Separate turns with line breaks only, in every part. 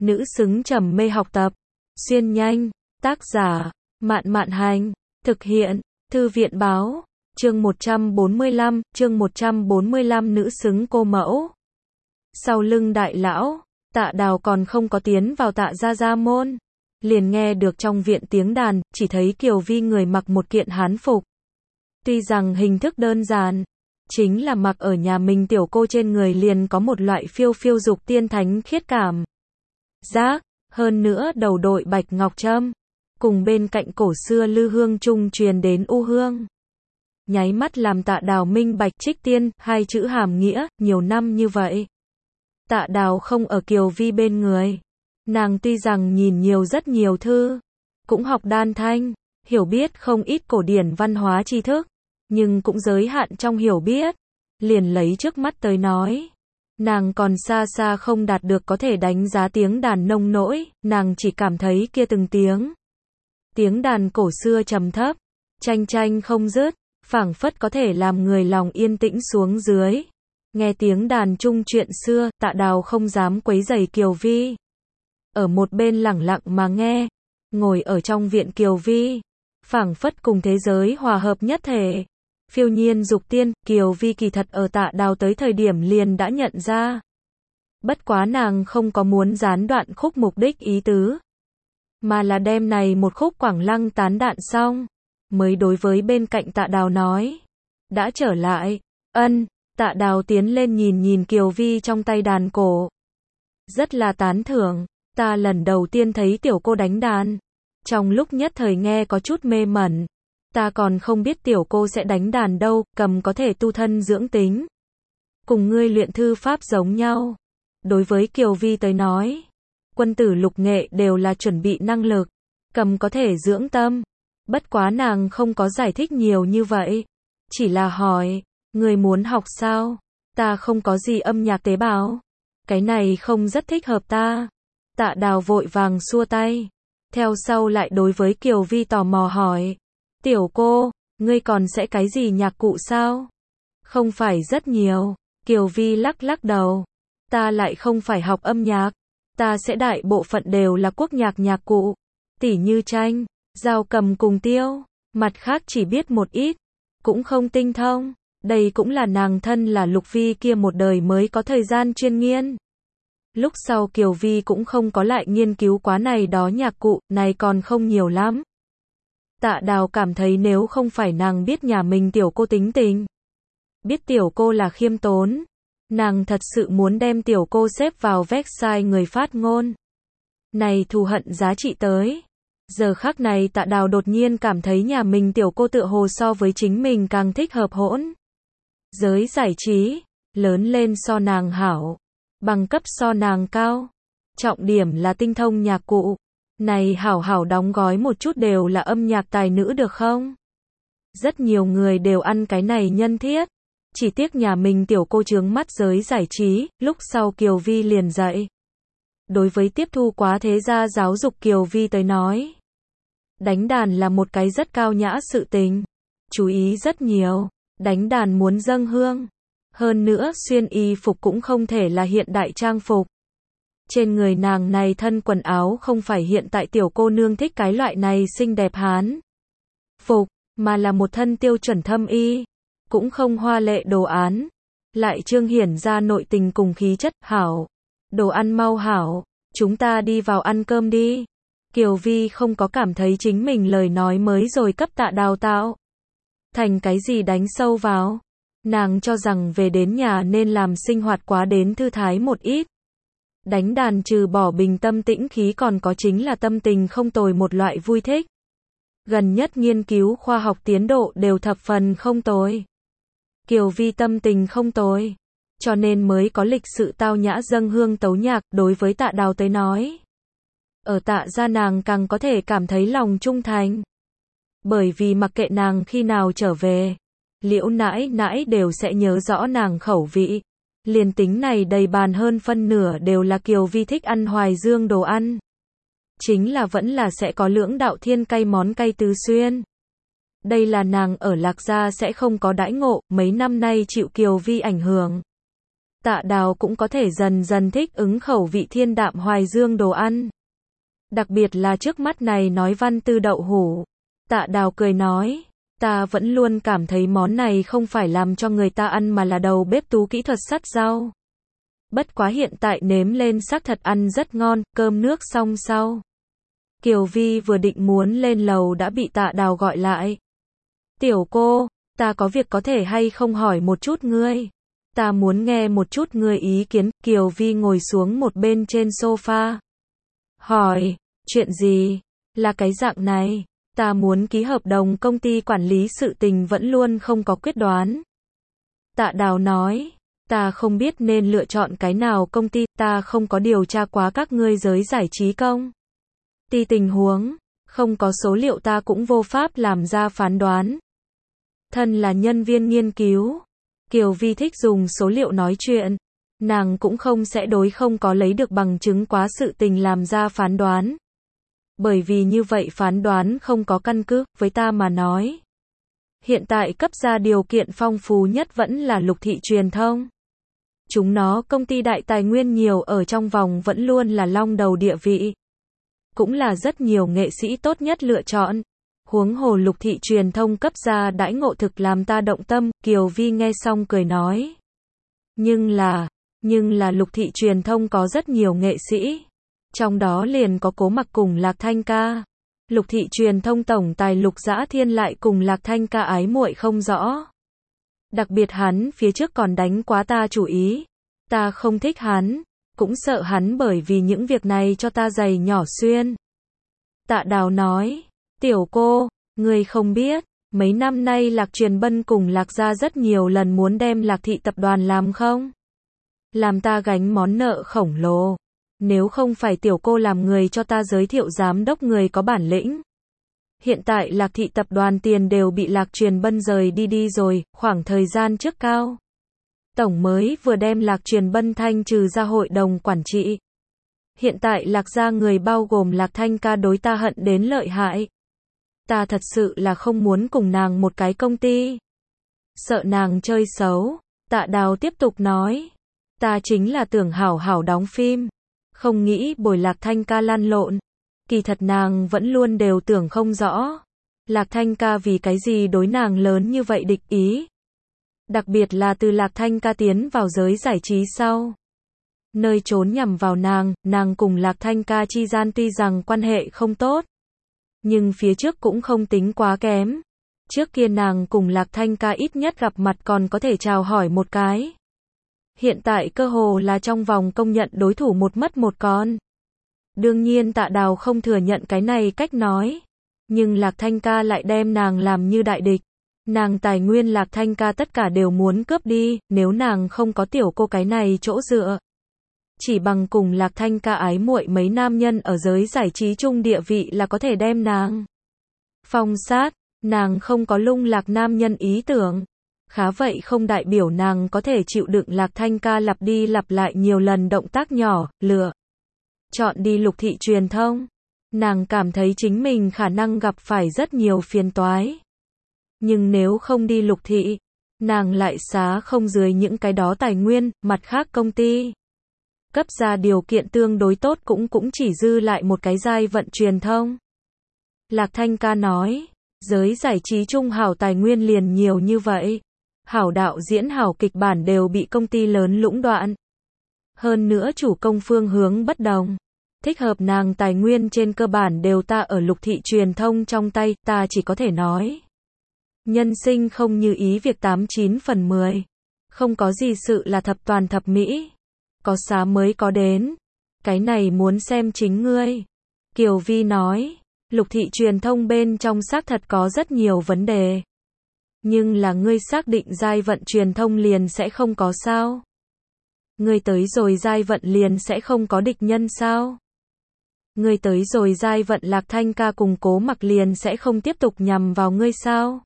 nữ xứng trầm mê học tập. Xuyên nhanh, tác giả, Mạn Mạn Hành, thực hiện, Thư viện Báo, chương 145, nữ xứng cô mẫu. Sau lưng đại lão, Tạ Đào còn không có tiến vào Tạ gia môn, liền nghe được trong viện tiếng đàn, chỉ thấy Kiều Vi người mặc một kiện hán phục. Tuy rằng hình thức đơn giản, chính là mặc ở nhà mình tiểu cô trên người liền có một loại phiêu phiêu dục tiên thánh khiết cảm. Giác, hơn nữa đầu đội bạch ngọc trâm, cùng bên cạnh cổ xưa lư hương trung truyền đến u hương. Nháy mắt làm Tạ Đào minh bạch trích tiên, hai chữ hàm nghĩa, nhiều năm như vậy. Tạ Đào không ở Kiều Vi bên người. Nàng tuy rằng nhìn nhiều rất nhiều thư, cũng học đan thanh, hiểu biết không ít cổ điển văn hóa tri thức, nhưng cũng giới hạn trong hiểu biết. Liền lấy trước mắt tới nói, nàng còn xa xa không đạt được có thể đánh giá tiếng đàn nông nỗi, nàng chỉ cảm thấy kia từng tiếng đàn cổ xưa trầm thấp, chanh chanh không dứt, phảng phất có thể làm người lòng yên tĩnh xuống dưới. Nghe tiếng đàn chung chuyện xưa, Tạ Đào không dám quấy rầy Kiều Vi. Ở một bên lẳng lặng mà nghe, ngồi ở trong viện Kiều Vi, phảng phất cùng thế giới hòa hợp nhất thể. Phiêu nhiên dục tiên, Kiều Vi kỳ thật ở Tạ Đào tới thời điểm liền đã nhận ra. Bất quá nàng không có muốn gián đoạn khúc mục đích ý tứ, mà là đem này một khúc Quảng Lăng tán đạn xong, mới đối với bên cạnh Tạ Đào nói. Đã trở lại, ân. Tạ Đào tiến lên nhìn Kiều Vi trong tay đàn cổ. Rất là tán thưởng, ta lần đầu tiên thấy tiểu cô đánh đàn. Trong lúc nhất thời nghe có chút mê mẩn. Ta còn không biết tiểu cô sẽ đánh đàn đâu, cầm có thể tu thân dưỡng tính. Cùng ngươi luyện thư pháp giống nhau. Đối với Kiều Vi tới nói, quân tử lục nghệ đều là chuẩn bị năng lực, cầm có thể dưỡng tâm. Bất quá nàng không có giải thích nhiều như vậy. Chỉ là hỏi, người muốn học sao? Ta không có gì âm nhạc tế bào. Cái này không rất thích hợp ta. Tạ Đào vội vàng xua tay. Theo sau lại đối với Kiều Vi tò mò hỏi. Tiểu cô, ngươi còn sẽ cái gì nhạc cụ sao? Không phải rất nhiều. Kiều Vi lắc đầu. Ta lại không phải học âm nhạc. Ta sẽ đại bộ phận đều là quốc nhạc cụ. Tỉ như tranh, dao cầm cùng tiêu. Mặt khác chỉ biết một ít. Cũng không tinh thông. Đây cũng là nàng thân là Lục Vi kia một đời mới có thời gian chuyên nghiên. Lúc sau Kiều Vi cũng không có lại nghiên cứu quá này đó nhạc cụ, này còn không nhiều lắm. Tạ Đào cảm thấy nếu không phải nàng biết nhà mình tiểu cô tính tình, biết tiểu cô là khiêm tốn, nàng thật sự muốn đem tiểu cô xếp vào website người phát ngôn. Này thù hận giá trị tới. Giờ khắc này Tạ Đào đột nhiên cảm thấy nhà mình tiểu cô tựa hồ so với chính mình càng thích hợp hỗn giới giải trí, lớn lên so nàng hảo, bằng cấp so nàng cao, trọng điểm là tinh thông nhạc cụ. Này hảo đóng gói một chút đều là âm nhạc tài nữ được không? Rất nhiều người đều ăn cái này nhân thiết, chỉ tiếc nhà mình tiểu cô chướng mắt giới giải trí. Lúc sau Kiều Vi liền dạy. Đối với tiếp thu quá thế gia giáo dục Kiều Vi tới nói, đánh đàn là một cái rất cao nhã sự tình, chú ý rất nhiều. Đánh đàn muốn dâng hương, hơn nữa xuyên y phục cũng không thể là hiện đại trang phục. Trên người nàng này thân quần áo không phải hiện tại tiểu cô nương thích cái loại này xinh đẹp hán phục, mà là một thân tiêu chuẩn thâm y, cũng không hoa lệ đồ án, lại chương hiển ra nội tình cùng khí chất. Hảo, đồ ăn mau hảo, chúng ta đi vào ăn cơm đi. Kiều Vi không có cảm thấy chính mình lời nói mới rồi cấp Tạ Đào tạo thành cái gì đánh sâu vào. Nàng cho rằng về đến nhà nên làm sinh hoạt quá đến thư thái một ít. Đánh đàn trừ bỏ bình tâm tĩnh khí còn có chính là tâm tình không tồi một loại vui thích. Gần nhất nghiên cứu khoa học tiến độ đều thập phần không tồi. Kiều Vi tâm tình không tồi, cho nên mới có lịch sự tao nhã dâng hương tấu nhạc. Đối với Tạ Đào tới nói, ở Tạ gia nàng càng có thể cảm thấy lòng trung thành. Bởi vì mặc kệ nàng khi nào trở về, Liễu nãi nãi đều sẽ nhớ rõ nàng khẩu vị. Liền tính này đầy bàn hơn phân nửa đều là Kiều Vi thích ăn Hoài Dương đồ ăn. Chính là vẫn là sẽ có lưỡng đạo thiên cay món cay tứ xuyên. Đây là nàng ở Lạc Gia sẽ không có đãi ngộ, mấy năm nay chịu Kiều Vi ảnh hưởng. Tạ Đào cũng có thể dần dần thích ứng khẩu vị thiên đạm hoài dương đồ ăn. Đặc biệt là trước mắt này nói văn tư đậu hủ. Tạ Đào cười nói, ta vẫn luôn cảm thấy món này không phải làm cho người ta ăn mà là đầu bếp tú kỹ thuật sắt rau. Bất quá hiện tại nếm lên xác thật ăn rất ngon, cơm nước xong sau. Kiều Vi vừa định muốn lên lầu đã bị Tạ Đào gọi lại. Tiểu cô, ta có việc có thể hay không hỏi một chút ngươi. Ta muốn nghe một chút ngươi ý kiến. Kiều Vi ngồi xuống một bên trên sofa. Hỏi, chuyện gì? Là cái dạng này. Ta muốn ký hợp đồng công ty quản lý sự tình vẫn luôn không có quyết đoán. Tạ Đào nói, ta không biết nên lựa chọn cái nào công ty, ta không có điều tra quá các ngươi giới giải trí công ty tình huống, không có số liệu ta cũng vô pháp làm ra phán đoán. Thân là nhân viên nghiên cứu, Kiều Vi thích dùng số liệu nói chuyện, nàng cũng không sẽ đối không có lấy được bằng chứng quá sự tình làm ra phán đoán. Bởi vì như vậy phán đoán không có căn cứ, với ta mà nói. Hiện tại cấp ra điều kiện phong phú nhất vẫn là Lục Thị Truyền thông. Chúng nó công ty đại tài nguyên nhiều ở trong vòng vẫn luôn là long đầu địa vị. Cũng là rất nhiều nghệ sĩ tốt nhất lựa chọn. Huống hồ Lục Thị Truyền thông cấp ra đãi ngộ thực làm ta động tâm, Kiều Vi nghe xong cười nói. Nhưng là Lục Thị Truyền thông có rất nhiều nghệ sĩ. Trong đó liền có Cố Mặc cùng Lạc Thanh Ca. Lục Thị Truyền thông tổng tài Lục Dã Thiên lại cùng Lạc Thanh Ca ái muội không rõ. Đặc biệt hắn phía trước còn đánh quá ta chủ ý. Ta không thích hắn, cũng sợ hắn bởi vì những việc này cho ta giày nhỏ xuyên. Tạ Đào nói, tiểu cô, ngươi không biết, mấy năm nay Lạc Truyền Bân cùng Lạc gia rất nhiều lần muốn đem Lạc Thị tập đoàn làm không? Làm ta gánh món nợ khổng lồ. Nếu không phải tiểu cô làm người cho ta giới thiệu giám đốc người có bản lĩnh. Hiện tại Lạc Thị tập đoàn tiền đều bị Lạc Truyền Bân rời đi rồi, khoảng thời gian trước cao. Tổng mới vừa đem Lạc Truyền Bân thanh trừ ra hội đồng quản trị. Hiện tại Lạc gia người bao gồm Lạc Thanh Ca đối ta hận đến lợi hại. Ta thật sự là không muốn cùng nàng một cái công ty. Sợ nàng chơi xấu. Tạ Đào tiếp tục nói. Ta chính là tưởng hảo hảo đóng phim. Không nghĩ bồi Lạc Thanh Ca lăn lộn. Kỳ thật nàng vẫn luôn đều tưởng không rõ. Lạc Thanh Ca vì cái gì đối nàng lớn như vậy địch ý. Đặc biệt là từ Lạc Thanh Ca tiến vào giới giải trí sau. Nơi trốn nhằm vào nàng cùng Lạc Thanh Ca chi gian tuy rằng quan hệ không tốt. Nhưng phía trước cũng không tính quá kém. Trước kia nàng cùng Lạc Thanh Ca ít nhất gặp mặt còn có thể chào hỏi một cái. Hiện tại cơ hồ là trong vòng công nhận đối thủ một mất một còn. Đương nhiên Tạ Đào không thừa nhận cái này cách nói. Nhưng Lạc Thanh Ca lại đem nàng làm như đại địch. Nàng tài nguyên Lạc Thanh Ca tất cả đều muốn cướp đi, nếu nàng không có tiểu cô cái này chỗ dựa. Chỉ bằng cùng Lạc Thanh Ca ái muội mấy nam nhân ở giới giải trí chung địa vị là có thể đem nàng phong sát, nàng không có lung lạc nam nhân ý tưởng. Khá vậy không đại biểu nàng có thể chịu đựng Lạc Thanh Ca lặp đi lặp lại nhiều lần động tác nhỏ, lựa chọn đi Lục Thị Truyền thông. Nàng cảm thấy chính mình khả năng gặp phải rất nhiều phiền toái. Nhưng nếu không đi Lục Thị, nàng lại xá không dưới những cái đó tài nguyên, mặt khác công ty. Cấp ra điều kiện tương đối tốt cũng chỉ dư lại một cái giai vận truyền thông. Lạc Thanh Ca nói, giới giải trí chung hảo tài nguyên liền nhiều như vậy. Hảo đạo diễn hảo kịch bản đều bị công ty lớn lũng đoạn. Hơn nữa chủ công phương hướng bất đồng. Thích hợp nàng tài nguyên trên cơ bản đều ta ở Lục Thị Truyền thông trong tay, ta chỉ có thể nói. Nhân sinh không như ý việc 89 phần 10. Không có gì sự là thập toàn thập mỹ. Có xá mới có đến. Cái này muốn xem chính ngươi. Kiều Vi nói, Lục Thị Truyền thông bên trong xác thật có rất nhiều vấn đề. Nhưng là ngươi xác định giai vận truyền thông liền sẽ không có sao? Ngươi tới rồi giai vận liền sẽ không có địch nhân sao? Ngươi tới rồi giai vận Lạc Thanh Ca cùng Cố Mặc liền sẽ không tiếp tục nhằm vào ngươi sao?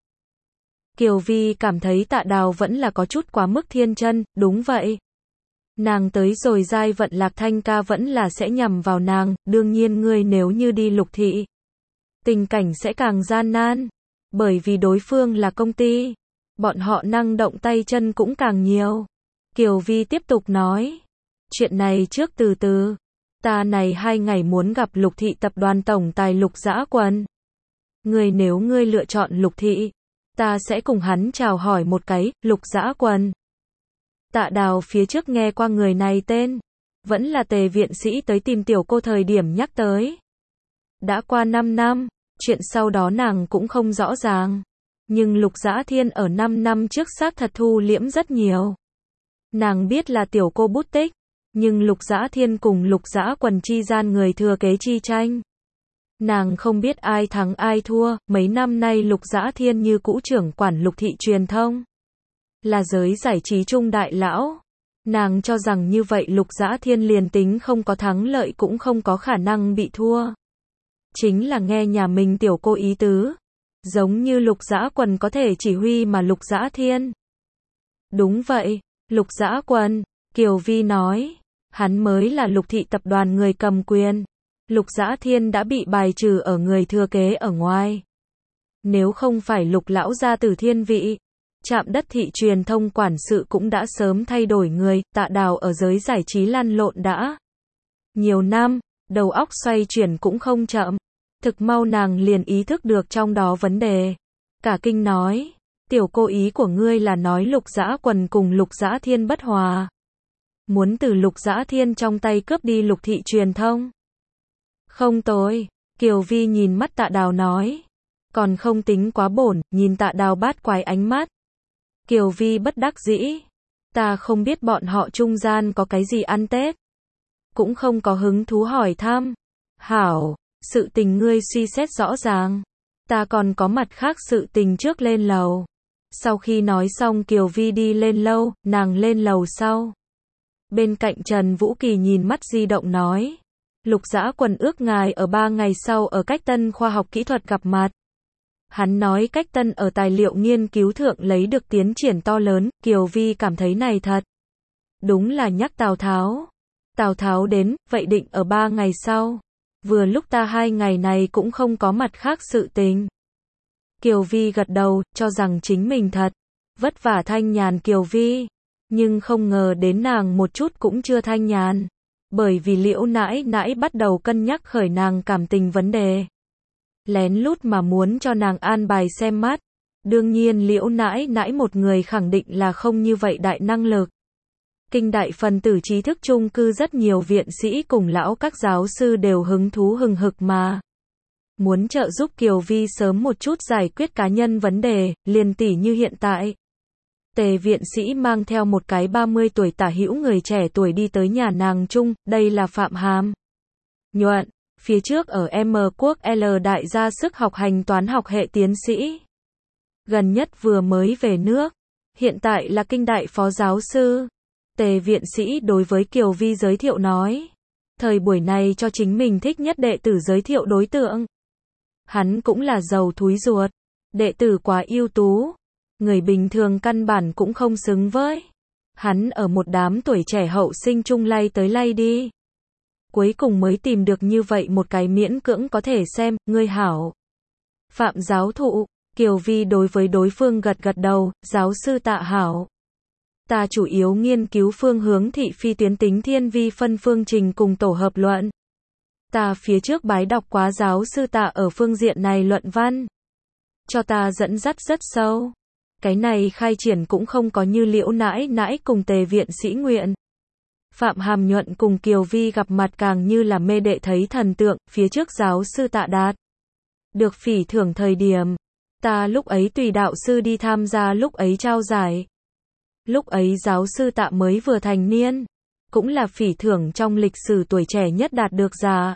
Kiều Vi cảm thấy Tạ Đào vẫn là có chút quá mức thiên chân, đúng vậy. Nàng tới rồi giai vận Lạc Thanh Ca vẫn là sẽ nhằm vào nàng, đương nhiên ngươi nếu như đi Lục Thị. Tình cảnh sẽ càng gian nan. Bởi vì đối phương là công ty. Bọn họ năng động tay chân cũng càng nhiều. Kiều Vi tiếp tục nói. Chuyện này trước từ từ. Ta này 2 ngày muốn gặp Lục thị tập đoàn tổng tài Lục Dã Quân. Nếu ngươi lựa chọn Lục thị, ta sẽ cùng hắn chào hỏi một cái, Lục Dã Quân. Tạ Đào phía trước nghe qua người này tên. Vẫn là Tề viện sĩ tới tìm tiểu cô thời điểm nhắc tới. Đã qua 5 năm, chuyện sau đó nàng cũng không rõ ràng. Nhưng Lục Dã Thiên ở 5 năm trước xác thật thu liễm rất nhiều. Nàng biết là tiểu cô bút tích, nhưng Lục Dã Thiên cùng Lục Dã Quân chi gian người thừa kế chi tranh. Nàng không biết ai thắng ai thua, mấy năm nay Lục Dã Thiên như cũ trưởng quản Lục thị truyền thông. Là giới giải trí trung đại lão. Nàng cho rằng như vậy Lục Dã Thiên liền tính không có thắng lợi cũng không có khả năng bị thua. Chính là nghe nhà mình tiểu cô ý tứ. Giống như Lục Dã Quân có thể chỉ huy mà Lục Dã Thiên. Đúng vậy, Lục Dã Quân, Kiều Vi nói. Hắn mới là Lục thị tập đoàn người cầm quyền. Lục Dã Thiên đã bị bài trừ ở người thừa kế ở ngoài. Nếu không phải Lục lão gia tử thiên vị, Trạm Đất thị truyền thông quản sự cũng đã sớm thay đổi người. Tạ Đào ở giới giải trí lăn lộn đã nhiều năm, đầu óc xoay chuyển cũng không chậm. Thực mau nàng liền ý thức được trong đó vấn đề. Cả kinh nói, tiểu cô ý của ngươi là nói Lục Dã Quân cùng Lục Dã Thiên bất hòa. Muốn từ Lục Dã Thiên trong tay cướp đi Lục thị truyền thông. Không tồi, Kiều Vi nhìn mắt Tạ Đào nói. Còn không tính quá bổn, nhìn Tạ Đào bát quái ánh mắt. Kiều Vi bất đắc dĩ. Ta không biết bọn họ trung gian có cái gì ăn Tết. Cũng không có hứng thú hỏi thăm. Hảo, sự tình ngươi suy xét rõ ràng. Ta còn có mặt khác sự tình trước lên lầu. Sau khi nói xong Kiều Vi đi lên lâu, nàng lên lầu sau. Bên cạnh Trần Vũ Kỳ nhìn mắt di động nói. Lục Dã Quân ước ngài ở 3 ngày sau ở Cách Tân khoa học kỹ thuật gặp mặt. Hắn nói Cách Tân ở tài liệu nghiên cứu thượng lấy được tiến triển to lớn. Kiều Vi cảm thấy này thật. Đúng là nhắc Tào Tháo. Tào Tháo đến, vậy định ở 3 ngày sau. Vừa lúc ta 2 ngày này cũng không có mặt khác sự tình. Kiều Vi gật đầu, cho rằng chính mình thật vất vả thanh nhàn Kiều Vi. Nhưng không ngờ đến nàng một chút cũng chưa thanh nhàn. Bởi vì Liễu nãi nãi bắt đầu cân nhắc khởi nàng cảm tình vấn đề. Lén lút mà muốn cho nàng an bài xem mắt. Đương nhiên Liễu nãi nãi một người khẳng định là không như vậy đại năng lực. Kinh đại phần tử trí thức chung cư rất nhiều viện sĩ cùng lão các giáo sư đều hứng thú hừng hực mà. Muốn trợ giúp Kiều Vi sớm một chút giải quyết cá nhân vấn đề, liền tỉ như hiện tại. Tề viện sĩ mang theo một cái 30 tuổi tả hữu người trẻ tuổi đi tới nhà nàng chung, đây là Phạm Hàm Nhuận, phía trước ở M Quốc L đại gia sức học hành toán học hệ tiến sĩ. Gần nhất vừa mới về nước, hiện tại là kinh đại phó giáo sư. Tề viện sĩ đối với Kiều Vi giới thiệu nói. Thời buổi này cho chính mình thích nhất đệ tử giới thiệu đối tượng. Hắn cũng là giàu thúi ruột. Đệ tử quá ưu tú. Người bình thường căn bản cũng không xứng với. Hắn ở một đám tuổi trẻ hậu sinh chung lay tới lay đi. Cuối cùng mới tìm được như vậy một cái miễn cưỡng có thể xem, ngươi hảo. Phạm giáo thụ, Kiều Vi đối với đối phương gật gật đầu, giáo sư Tạ hảo. Ta chủ yếu nghiên cứu phương hướng thị phi tuyến tính thiên vi phân phương trình cùng tổ hợp luận. Ta phía trước bái đọc quá giáo sư Tạ ở phương diện này luận văn. Cho ta dẫn dắt rất sâu. Cái này khai triển cũng không có như Liễu nãi nãi cùng Tề viện sĩ nguyện. Phạm Hàm Nhuận cùng Kiều Vi gặp mặt càng như là mê đệ thấy thần tượng, phía trước giáo sư Tạ đạt được phỉ thưởng thời điểm. Ta lúc ấy tùy đạo sư đi tham gia lúc ấy trao giải. Lúc ấy giáo sư Tạ mới vừa thành niên, cũng là phỉ thưởng trong lịch sử tuổi trẻ nhất đạt được giả.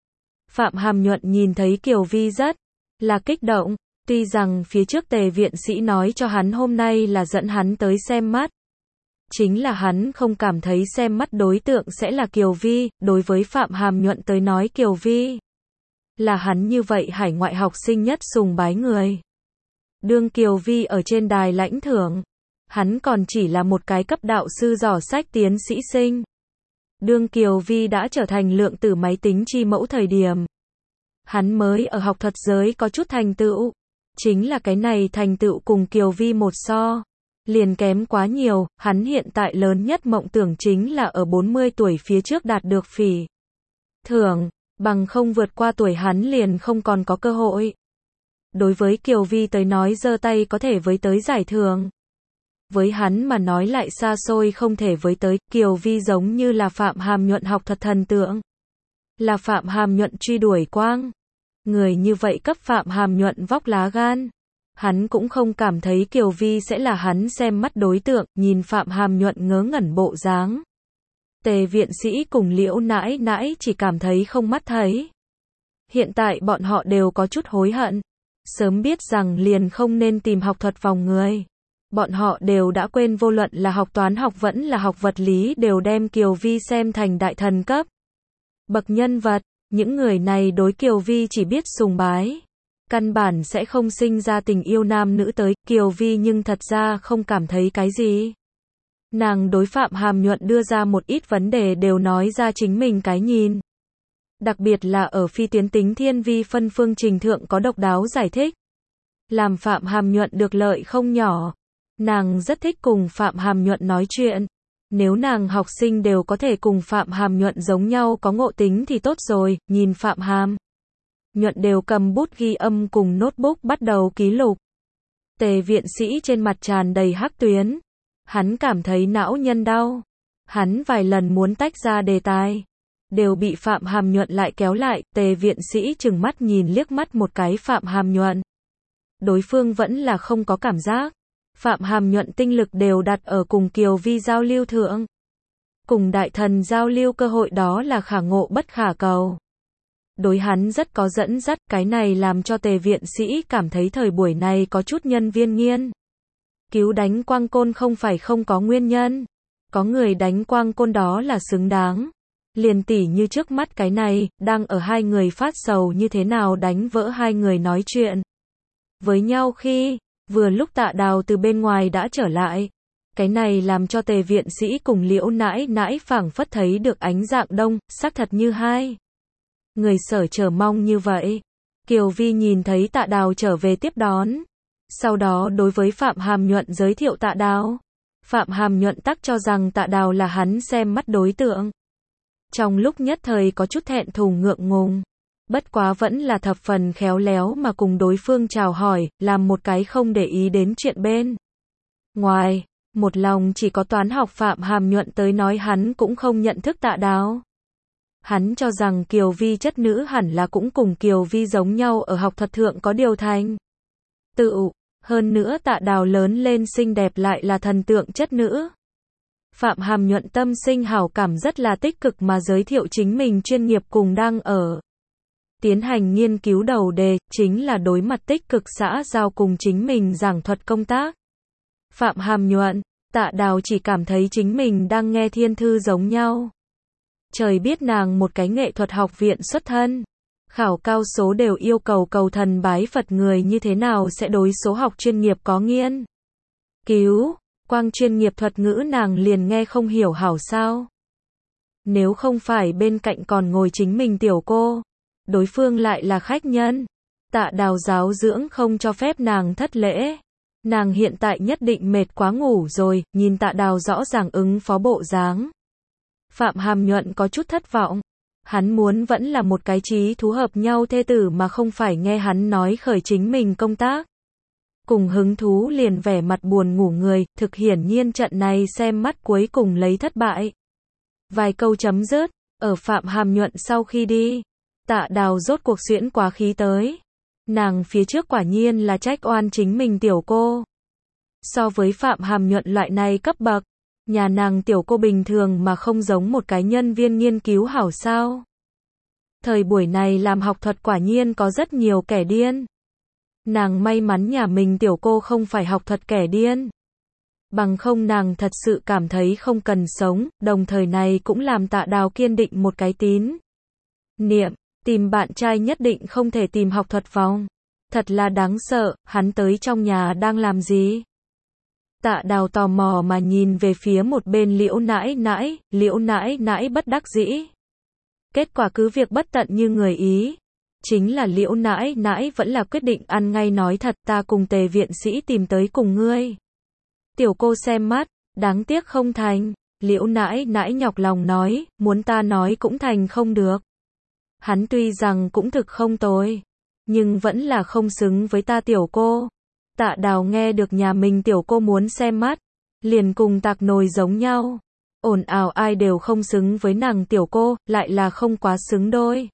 Phạm Hàm Nhuận nhìn thấy Kiều Vi rất là kích động, tuy rằng phía trước Tề viện sĩ nói cho hắn hôm nay là dẫn hắn tới xem mắt. Chính là hắn không cảm thấy xem mắt đối tượng sẽ là Kiều Vi, đối với Phạm Hàm Nhuận tới nói Kiều Vi là hắn như vậy hải ngoại học sinh nhất sùng bái người. Đương Kiều Vi ở trên đài lãnh thưởng, hắn còn chỉ là một cái cấp đạo sư giỏ sách tiến sĩ sinh. Đương Kiều Vi đã trở thành lượng tử máy tính chi mẫu thời điểm, hắn mới ở học thuật giới có chút thành tựu. Chính là cái này thành tựu cùng Kiều Vi một so, liền kém quá nhiều, hắn hiện tại lớn nhất mộng tưởng chính là ở 40 tuổi phía trước đạt được phỉ thưởng, bằng không vượt qua tuổi hắn liền không còn có cơ hội. Đối với Kiều Vi tới nói giơ tay có thể với tới giải thưởng. Với hắn mà nói lại xa xôi không thể với tới, Kiều Vi giống như là Phạm Hàm Nhuận học thuật thần tượng. Là Phạm Hàm Nhuận truy đuổi quang. Người như vậy cấp Phạm Hàm Nhuận vóc lá gan. Hắn cũng không cảm thấy Kiều Vi sẽ là hắn xem mắt đối tượng, nhìn Phạm Hàm Nhuận ngớ ngẩn bộ dáng. Tề viện sĩ cùng Liễu nãi nãi chỉ cảm thấy không mắt thấy. Hiện tại bọn họ đều có chút hối hận. Sớm biết rằng liền không nên tìm học thuật vòng người. Bọn họ đều đã quên vô luận là học toán học vẫn là học vật lý đều đem Kiều Vi xem thành đại thần cấp. Bậc nhân vật, những người này đối Kiều Vi chỉ biết sùng bái. Căn bản sẽ không sinh ra tình yêu nam nữ tới, Kiều Vi nhưng thật ra không cảm thấy cái gì. Nàng đối Phạm Hàm Nhuận đưa ra một ít vấn đề đều nói ra chính mình cái nhìn. Đặc biệt là ở phi tuyến tính thiên vi phân phương trình thượng có độc đáo giải thích. Làm Phạm Hàm Nhuận được lợi không nhỏ. Nàng rất thích cùng Phạm Hàm Nhuận nói chuyện. Nếu nàng học sinh đều có thể cùng Phạm Hàm Nhuận giống nhau có ngộ tính thì tốt rồi, nhìn Phạm Hàm Nhuận đều cầm bút ghi âm cùng notebook bắt đầu ký lục. Tề viện sĩ trên mặt tràn đầy hắc tuyến. Hắn cảm thấy não nhân đau. Hắn vài lần muốn tách ra đề tài. Đều bị Phạm Hàm Nhuận lại kéo lại, Tề viện sĩ chừng mắt nhìn liếc mắt một cái Phạm Hàm Nhuận. Đối phương vẫn là không có cảm giác. Phạm Hàm Nhuận tinh lực đều đặt ở cùng Kiều Vi giao lưu thượng. Cùng đại thần giao lưu cơ hội đó là khả ngộ bất khả cầu. Đối hắn rất có dẫn dắt, cái này làm cho Tề viện sĩ cảm thấy thời buổi này có chút nhân viên nghiên. Cứu đánh quang côn không phải không có nguyên nhân. Có người đánh quang côn đó là xứng đáng. Liền tỉ như trước mắt cái này, đang ở hai người phát sầu như thế nào đánh vỡ hai người nói chuyện với nhau khi, vừa lúc Tạ Đào từ bên ngoài đã trở lại. Cái này làm cho Tề viện sĩ cùng Liễu nãi nãi phảng phất thấy được ánh dạng đông, xác thật như hai người sở chờ mong như vậy. Kiều Vi nhìn thấy Tạ Đào trở về tiếp đón. Sau đó đối với Phạm Hàm Nhuận giới thiệu Tạ Đào. Phạm Hàm Nhuận tắc cho rằng Tạ Đào là hắn xem mắt đối tượng. Trong lúc nhất thời có chút thẹn thùng ngượng ngùng. Bất quá vẫn là thập phần khéo léo mà cùng đối phương chào hỏi, làm một cái không để ý đến chuyện bên ngoài. Một lòng chỉ có toán học Phạm Hàm Nhuận tới nói hắn cũng không nhận thức Tạ Đào. Hắn cho rằng Kiều Vi chất nữ hẳn là cũng cùng Kiều Vi giống nhau ở học thuật thượng có điều thành tựu. Hơn nữa Tạ Đào lớn lên xinh đẹp lại là thần tượng chất nữ. Phạm Hàm Nhuận tâm sinh hảo cảm rất là tích cực mà giới thiệu chính mình chuyên nghiệp cùng đang ở tiến hành nghiên cứu đầu đề, chính là đối mặt tích cực xã giao cùng chính mình giảng thuật công tác. Phạm Hàm Nhuận, Tạ Đào chỉ cảm thấy chính mình đang nghe thiên thư giống nhau. Trời biết nàng một cái nghệ thuật học viện xuất thân. Khảo cao số đều yêu cầu cầu thần bái Phật người như thế nào sẽ đối số học chuyên nghiệp có nghiên cứu. Quang chuyên nghiệp thuật ngữ nàng liền nghe không hiểu hảo sao. Nếu không phải bên cạnh còn ngồi chính mình tiểu cô. Đối phương lại là khách nhân. Tạ Đào giáo dưỡng không cho phép nàng thất lễ. Nàng hiện tại nhất định mệt quá ngủ rồi, nhìn Tạ Đào rõ ràng ứng phó bộ dáng. Phạm Hàm Nhuận có chút thất vọng. Hắn muốn vẫn là một cái chí thú hợp nhau thê tử mà không phải nghe hắn nói khởi chính mình công tác. Cùng hứng thú liền vẻ mặt buồn ngủ người, thực hiển nhiên trận này xem mắt cuối cùng lấy thất bại. Vài câu chấm dứt, ở Phạm Hàm Nhuận sau khi đi. Tạ Đào rốt cuộc xuyễn quá khí tới. Nàng phía trước quả nhiên là trách oan chính mình tiểu cô. So với Phạm Hàm Nhuận loại này cấp bậc, nhà nàng tiểu cô bình thường mà không giống một cái nhân viên nghiên cứu hảo sao. Thời buổi này làm học thuật quả nhiên có rất nhiều kẻ điên. Nàng may mắn nhà mình tiểu cô không phải học thuật kẻ điên. Bằng không nàng thật sự cảm thấy không cần sống, đồng thời này cũng làm Tạ Đào kiên định một cái tín niệm, tìm bạn trai nhất định không thể tìm học thuật vòng. Thật là đáng sợ, hắn tới trong nhà đang làm gì? Tạ Đào tò mò mà nhìn về phía một bên Liễu nãi nãi bất đắc dĩ. Kết quả cứ việc bất tận như người ý. Chính là Liễu nãi nãi vẫn là quyết định ăn ngay nói thật, ta cùng Tề viện sĩ tìm tới cùng ngươi. Tiểu cô xem mắt, đáng tiếc không thành. Liễu nãi nãi nhọc lòng nói, muốn ta nói cũng thành không được. Hắn tuy rằng cũng thực không tồi, nhưng vẫn là không xứng với ta tiểu cô. Tạ Đào nghe được nhà mình tiểu cô muốn xem mắt, liền cùng tạc nồi giống nhau. Ồn ào ai đều không xứng với nàng tiểu cô, lại là không quá xứng đôi.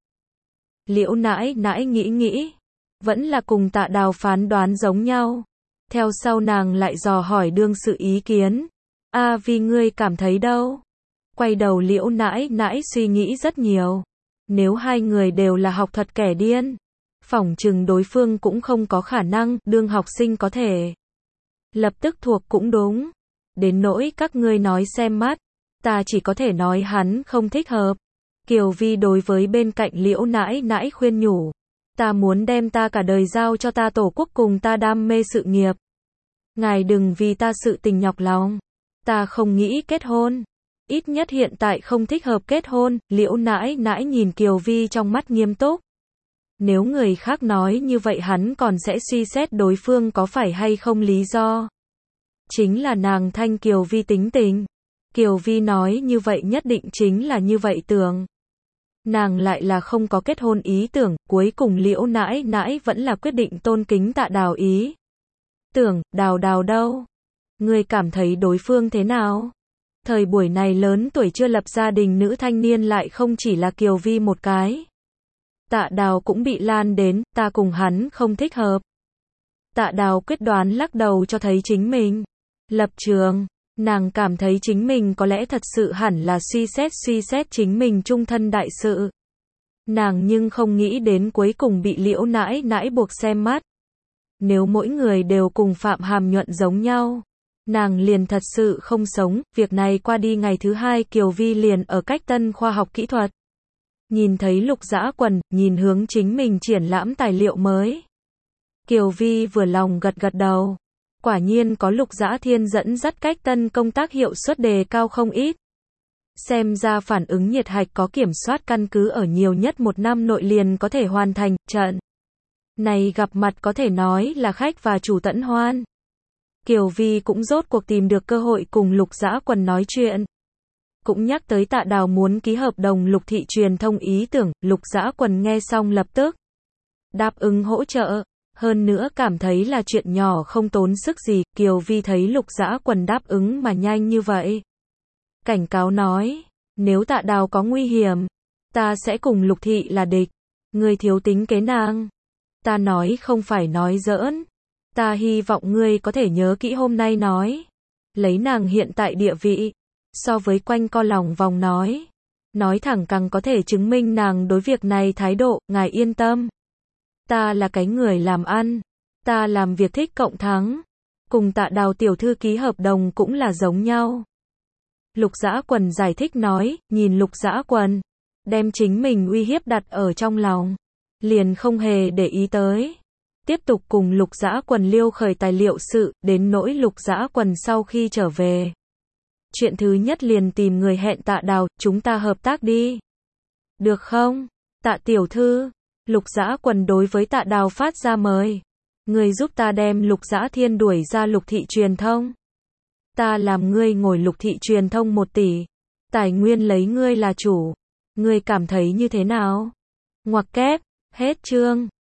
Liễu nãi nãi nghĩ, vẫn là cùng Tạ Đào phán đoán giống nhau. Theo sau nàng lại dò hỏi đương sự ý kiến. Vì ngươi cảm thấy đâu? Quay đầu Liễu nãi nãi suy nghĩ rất nhiều. Nếu hai người đều là học thuật kẻ điên, phỏng chừng đối phương cũng không có khả năng, đương học sinh có thể lập tức thuộc cũng đúng. Đến nỗi các ngươi nói xem mắt, ta chỉ có thể nói hắn không thích hợp. Kiều Vi đối với bên cạnh Liễu nãi nãi khuyên nhủ. Ta muốn đem ta cả đời giao cho ta tổ quốc cùng ta đam mê sự nghiệp. Ngài đừng vì ta sự tình nhọc lòng. Ta không nghĩ kết hôn. Ít nhất hiện tại không thích hợp kết hôn. Liễu nãi nãi nhìn Kiều Vi trong mắt nghiêm túc. Nếu người khác nói như vậy hắn còn sẽ suy xét đối phương có phải hay không lý do. Chính là nàng thanh Kiều Vi tính tình. Kiều Vi nói như vậy nhất định chính là như vậy tưởng. Nàng lại là không có kết hôn ý tưởng, cuối cùng Liễu nãi nãi vẫn là quyết định tôn kính Tạ Đào ý. Tưởng, Đào đâu? Ngươi cảm thấy đối phương thế nào? Thời buổi này lớn tuổi chưa lập gia đình nữ thanh niên lại không chỉ là Kiều Vi một cái. Tạ Đào cũng bị lan đến, ta cùng hắn không thích hợp. Tạ Đào quyết đoán lắc đầu cho thấy chính mình lập trường. Nàng cảm thấy chính mình có lẽ thật sự hẳn là suy xét chính mình chung thân đại sự. Nàng nhưng không nghĩ đến cuối cùng bị Liễu nãi nãi buộc xem mắt. Nếu mỗi người đều cùng Phạm Hàm Nhuận giống nhau, nàng liền thật sự không sống. Việc này qua đi ngày thứ hai Kiều Vi liền ở Cách Tân khoa học kỹ thuật. Nhìn thấy Lục Dã Quần, nhìn hướng chính mình triển lãm tài liệu mới. Kiều Vi vừa lòng gật đầu. Quả nhiên có Lục Dã Thiên dẫn dắt Cách Tân công tác hiệu suất đề cao không ít. Xem ra phản ứng nhiệt hạch có kiểm soát căn cứ ở nhiều nhất 1 năm nội liền có thể hoàn thành. Trận này gặp mặt có thể nói là khách và chủ tận hoan. Kiều Vi cũng rốt cuộc tìm được cơ hội cùng Lục Dã Quần nói chuyện. Cũng nhắc tới Tạ Đào muốn ký hợp đồng Lục thị truyền thông ý tưởng. Lục Dã Quần nghe xong lập tức đáp ứng hỗ trợ. Hơn nữa cảm thấy là chuyện nhỏ không tốn sức gì. Kiều Vi thấy Lục Dã Quần đáp ứng mà nhanh như vậy, cảnh cáo nói, nếu Tạ Đào có nguy hiểm, ta sẽ cùng Lục thị là địch. Ngươi thiếu tính kế nàng. Ta nói không phải nói giỡn. Ta hy vọng ngươi có thể nhớ kỹ hôm nay nói. Lấy nàng hiện tại địa vị, so với quanh co lòng vòng nói thẳng càng có thể chứng minh nàng đối việc này thái độ. Ngài yên tâm. Ta là cái người làm ăn. Ta làm việc thích cộng thắng. Cùng Tạ Đào tiểu thư ký hợp đồng cũng là giống nhau. Lục Dã Quần giải thích nói, nhìn Lục Dã Quần, đem chính mình uy hiếp đặt ở trong lòng, liền không hề để ý tới. Tiếp tục cùng Lục Dã Quần liêu khởi tài liệu sự, đến nỗi Lục Dã Quần sau khi trở về. Chuyện thứ nhất liền tìm người hẹn Tạ Đào, chúng ta hợp tác đi. Được không? Tạ tiểu thư. Lục Dã Quần đối với Tạ Đào phát ra mời. Ngươi giúp ta đem Lục Dã Thiên đuổi ra Lục thị truyền thông. Ta làm ngươi ngồi Lục thị truyền thông 1 tỷ. Tài nguyên lấy ngươi là chủ. Ngươi cảm thấy như thế nào? Ngoặc kép. Hết chương.